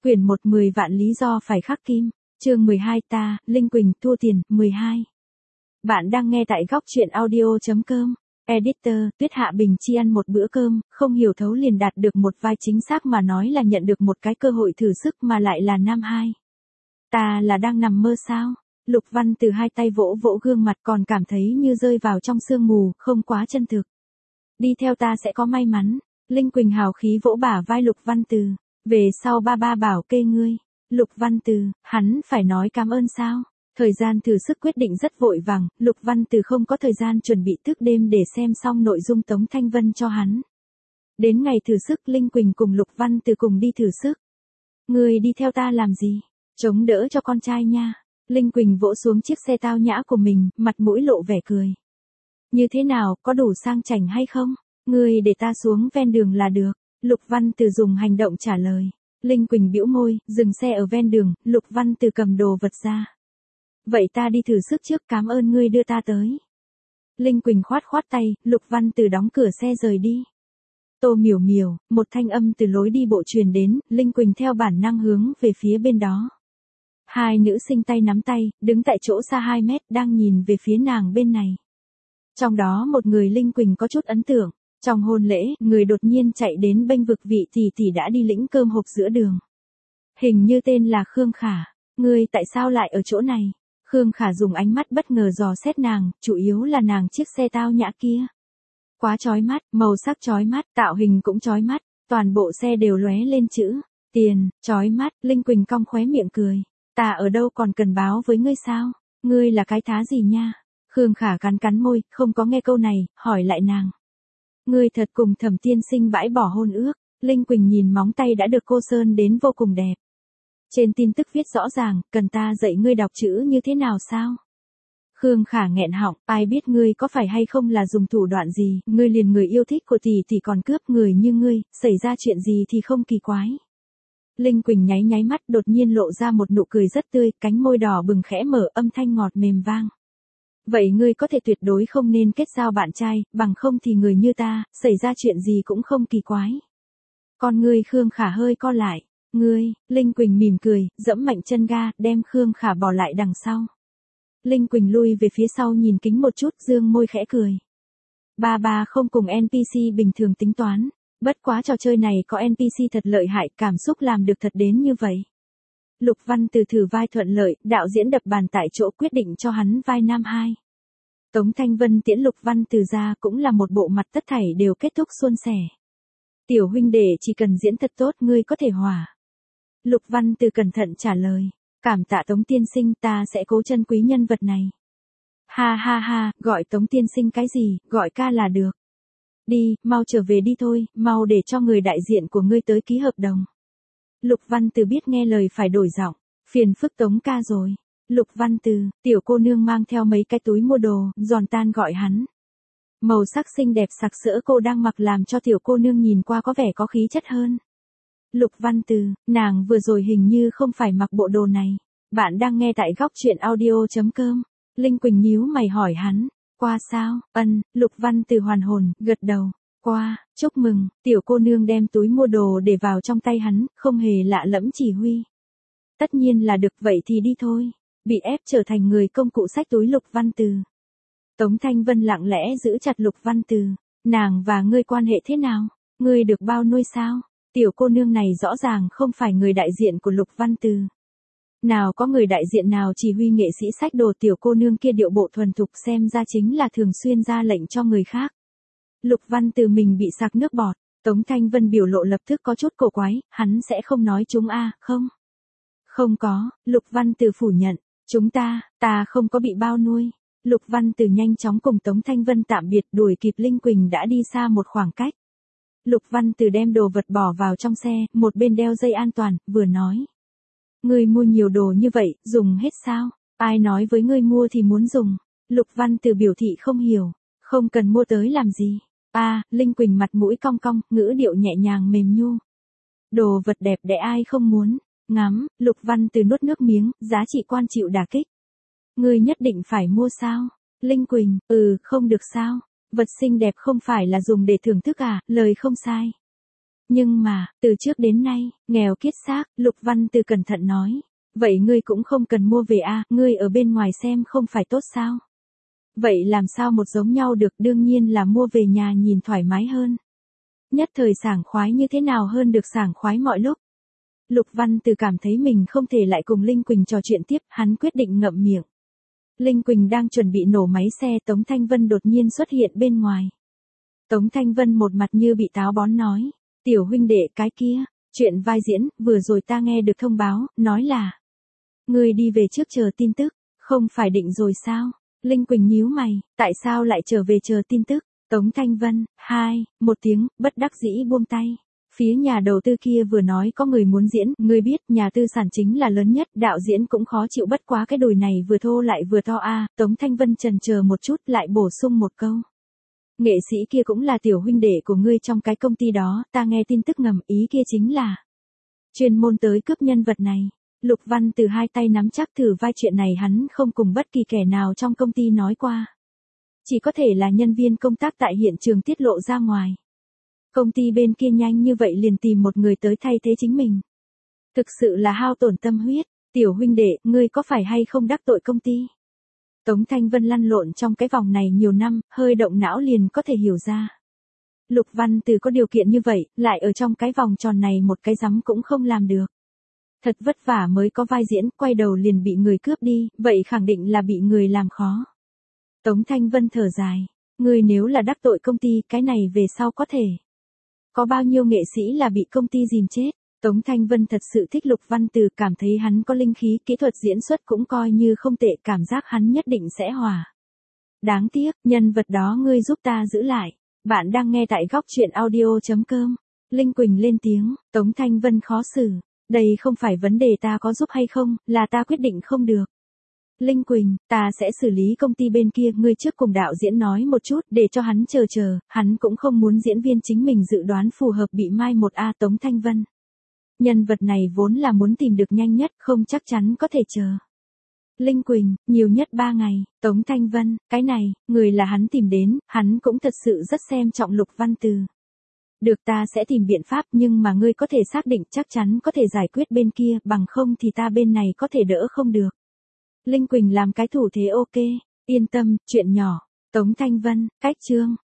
Quyển 1 10 vạn lý do phải khắc kim. Chương 12 ta, Linh Quỳnh, thua tiền, 12. Bạn đang nghe tại góc truyện audio.com. Editor, Tuyết Hạ Bình chi ăn một bữa cơm, không hiểu thấu liền đạt được một vai chính xác mà nói là nhận được một cái cơ hội thử sức mà lại là nam 2. Ta là đang nằm mơ sao? Lục Văn Từ hai tay vỗ vỗ gương mặt còn cảm thấy như rơi vào trong sương mù, không quá chân thực. Đi theo ta sẽ có may mắn. Linh Quỳnh hào khí vỗ bả vai Lục Văn Từ. Về sau ba bảo kê ngươi. Lục Văn Từ, hắn phải nói cảm ơn sao? Thời gian thử sức quyết định rất vội vàng, Lục Văn Từ không có thời gian chuẩn bị thức đêm để xem xong nội dung Tống Thanh Vân cho hắn. Đến ngày thử sức Linh Quỳnh cùng Lục Văn Từ cùng đi thử sức. Ngươi đi theo ta làm gì? Chống đỡ cho con trai nha. Linh Quỳnh vỗ xuống chiếc xe tao nhã của mình, mặt mũi lộ vẻ cười. Như thế nào, có đủ sang chảnh hay không? Ngươi để ta xuống ven đường là được. Lục Văn Từ dùng hành động trả lời. Linh Quỳnh bĩu môi, dừng xe ở ven đường, Lục Văn Từ cầm đồ vật ra. Vậy ta đi thử sức trước, cảm ơn ngươi đưa ta tới. Linh Quỳnh khoát tay, Lục Văn Từ đóng cửa xe rời đi. Tô miểu miểu, một thanh âm từ lối đi bộ truyền đến, Linh Quỳnh theo bản năng hướng về phía bên đó. Hai nữ sinh tay nắm tay, đứng tại chỗ xa 2 mét đang nhìn về phía nàng bên này. Trong đó một người Linh Quỳnh có chút ấn tượng. Trong hôn lễ, người đột nhiên chạy đến bênh vực vị tỷ đã đi lĩnh cơm hộp giữa đường. Hình như tên là Khương Khả. Ngươi tại sao lại ở chỗ này? Khương Khả dùng ánh mắt bất ngờ dò xét nàng, chủ yếu là nàng chiếc xe tao nhã kia. Quá chói mắt, màu sắc chói mắt, tạo hình cũng chói mắt, toàn bộ xe đều lóe lên chữ tiền, chói mắt. Linh Quỳnh cong khóe miệng cười. Ta ở đâu còn cần báo với ngươi sao? Ngươi là cái thá gì nha? Khương Khả cắn môi, không có nghe câu này, hỏi lại nàng. Ngươi thật cùng Thẩm tiên sinh bãi bỏ hôn ước. Linh Quỳnh nhìn móng tay đã được cô sơn đến vô cùng đẹp. Trên tin tức viết rõ ràng, cần ta dạy ngươi đọc chữ như thế nào sao? Khương Khả nghẹn họng, ai biết ngươi có phải hay không là dùng thủ đoạn gì, ngươi liền người yêu thích của tỷ còn cướp người như ngươi, xảy ra chuyện gì thì không kỳ quái. Linh Quỳnh nháy mắt đột nhiên lộ ra một nụ cười rất tươi, cánh môi đỏ bừng khẽ mở, âm thanh ngọt mềm vang. Vậy ngươi có thể tuyệt đối không nên kết giao bạn trai, bằng không thì người như ta, xảy ra chuyện gì cũng không kỳ quái. Con ngươi Khương Khả hơi co lại. Ngươi, Linh Quỳnh mỉm cười, dẫm mạnh chân ga, đem Khương Khả bỏ lại đằng sau. Linh Quỳnh lui về phía sau nhìn kính một chút, dương môi khẽ cười. Ba không cùng NPC bình thường tính toán. Bất quá trò chơi này có NPC thật lợi hại, cảm xúc làm được thật đến như vậy. Lục Văn Từ thử vai thuận lợi, đạo diễn đập bàn tại chỗ quyết định cho hắn vai nam 2. Tống Thanh Vân tiễn Lục Văn Từ ra cũng là một bộ mặt tất thảy đều kết thúc suôn sẻ. Tiểu huynh đệ chỉ cần diễn thật tốt ngươi có thể hòa. Lục Văn Từ cẩn thận trả lời. Cảm tạ Tống tiên sinh, ta sẽ cố trân quý nhân vật này. Ha, gọi Tống tiên sinh cái gì, gọi ca là được. Đi, mau trở về đi thôi, mau để cho người đại diện của ngươi tới ký hợp đồng. Lục Văn Từ biết nghe lời phải đổi giọng, phiền phức Tống ca rồi. Lục Văn Từ, tiểu cô nương mang theo mấy cái túi mua đồ, giòn tan gọi hắn. Màu sắc xinh đẹp sặc sỡ cô đang mặc làm cho tiểu cô nương nhìn qua có vẻ có khí chất hơn. Lục Văn Từ, nàng vừa rồi hình như không phải mặc bộ đồ này. Bạn đang nghe tại góc truyện audio.com. Linh Quỳnh nhíu mày hỏi hắn. Qua sao? Lục Văn Từ hoàn hồn, gật đầu. Qua, chúc mừng. Tiểu cô nương đem túi mua đồ để vào trong tay hắn, không hề lạ lẫm chỉ huy. Tất nhiên là được, vậy thì đi thôi. Bị ép trở thành người công cụ xách túi Lục Văn Từ. Tống Thanh Vân lặng lẽ giữ chặt Lục Văn Từ. Nàng và ngươi quan hệ thế nào? Ngươi được bao nuôi sao? Tiểu cô nương này rõ ràng không phải người đại diện của Lục Văn Từ. Nào có người đại diện nào chỉ huy nghệ sĩ xách đồ, tiểu cô nương kia điệu bộ thuần thục xem ra chính là thường xuyên ra lệnh cho người khác. Lục Văn Từ mình bị sặc nước bọt. Tống Thanh Vân biểu lộ lập tức có chút cổ quái, hắn sẽ không nói chúng không? Không có, Lục Văn Từ phủ nhận. Ta không có bị bao nuôi. Lục Văn Từ nhanh chóng cùng Tống Thanh Vân tạm biệt, đuổi kịp Linh Quỳnh đã đi xa một khoảng cách. Lục Văn Từ đem đồ vật bỏ vào trong xe, một bên đeo dây an toàn, vừa nói. Ngươi mua nhiều đồ như vậy, dùng hết sao? Ai nói với ngươi mua thì muốn dùng? Lục Văn Từ biểu thị không hiểu. Không cần mua tới làm gì? Linh Quỳnh mặt mũi cong cong, ngữ điệu nhẹ nhàng mềm nhu. Đồ vật đẹp đẽ ai không muốn? Ngắm, Lục Văn Từ nuốt nước miếng, giá trị quan chịu đả kích. Ngươi nhất định phải mua sao? Linh Quỳnh, không được sao? Vật xinh đẹp không phải là dùng để thưởng thức lời không sai. Nhưng mà, từ trước đến nay, nghèo kiết xác, Lục Văn Từ cẩn thận nói. Vậy ngươi cũng không cần mua về à, ngươi ở bên ngoài xem không phải tốt sao? Vậy làm sao một giống nhau được, đương nhiên là mua về nhà nhìn thoải mái hơn. Nhất thời sảng khoái như thế nào hơn được sảng khoái mọi lúc. Lục Văn Từ cảm thấy mình không thể lại cùng Linh Quỳnh trò chuyện tiếp, hắn quyết định ngậm miệng. Linh Quỳnh đang chuẩn bị nổ máy xe, Tống Thanh Vân đột nhiên xuất hiện bên ngoài. Tống Thanh Vân một mặt như bị táo bón nói, tiểu huynh đệ cái kia, chuyện vai diễn, vừa rồi ta nghe được thông báo, nói là ngươi đi về trước chờ tin tức, không phải định rồi sao? Linh Quỳnh nhíu mày, tại sao lại trở về chờ tin tức? Tống Thanh Vân, một tiếng, bất đắc dĩ buông tay. Phía nhà đầu tư kia vừa nói có người muốn diễn, ngươi biết, nhà tư sản chính là lớn nhất, đạo diễn cũng khó chịu, bất quá cái đùi này vừa thô lại vừa to a. Tống Thanh Vân chần chờ một chút lại bổ sung một câu. Nghệ sĩ kia cũng là tiểu huynh đệ của ngươi trong cái công ty đó, ta nghe tin tức ngầm, ý kia chính là chuyên môn tới cướp nhân vật này. Lục Văn Từ hai tay nắm chắc thử vai, chuyện này hắn không cùng bất kỳ kẻ nào trong công ty nói qua. Chỉ có thể là nhân viên công tác tại hiện trường tiết lộ ra ngoài. Công ty bên kia nhanh như vậy liền tìm một người tới thay thế chính mình. Thực sự là hao tổn tâm huyết. Tiểu huynh đệ, ngươi có phải hay không đắc tội công ty? Tống Thanh Vân lăn lộn trong cái vòng này nhiều năm, hơi động não liền có thể hiểu ra. Lục Văn Từ có điều kiện như vậy, lại ở trong cái vòng tròn này một cái rắm cũng không làm được. Thật vất vả mới có vai diễn, quay đầu liền bị người cướp đi, vậy khẳng định là bị người làm khó. Tống Thanh Vân thở dài, ngươi nếu là đắc tội công ty, cái này về sau có thể. Có bao nhiêu nghệ sĩ là bị công ty dìm chết. Tống Thanh Vân thật sự thích Lục Văn Từ, cảm thấy hắn có linh khí, kỹ thuật diễn xuất cũng coi như không tệ, cảm giác hắn nhất định sẽ hòa. Đáng tiếc, nhân vật đó ngươi giúp ta giữ lại. Bạn đang nghe tại góc truyện audio.com. Linh Quỳnh lên tiếng, Tống Thanh Vân khó xử. Đây không phải vấn đề ta có giúp hay không, là ta quyết định không được. Linh Quỳnh, ta sẽ xử lý công ty bên kia, ngươi trước cùng đạo diễn nói một chút, để cho hắn chờ, hắn cũng không muốn diễn viên chính mình dự đoán phù hợp bị mai một a. Tống Thanh Vân. Nhân vật này vốn là muốn tìm được nhanh nhất, không chắc chắn có thể chờ. Linh Quỳnh, nhiều nhất 3 ngày, Tống Thanh Vân, cái này, người là hắn tìm đến, hắn cũng thật sự rất xem trọng Lục Văn Từ. Được, ta sẽ tìm biện pháp, nhưng mà ngươi có thể xác định chắc chắn có thể giải quyết bên kia, bằng không thì ta bên này có thể đỡ không được. Linh Quỳnh làm cái thủ thế ok, yên tâm, chuyện nhỏ. Tống Thanh Vân, cách chương.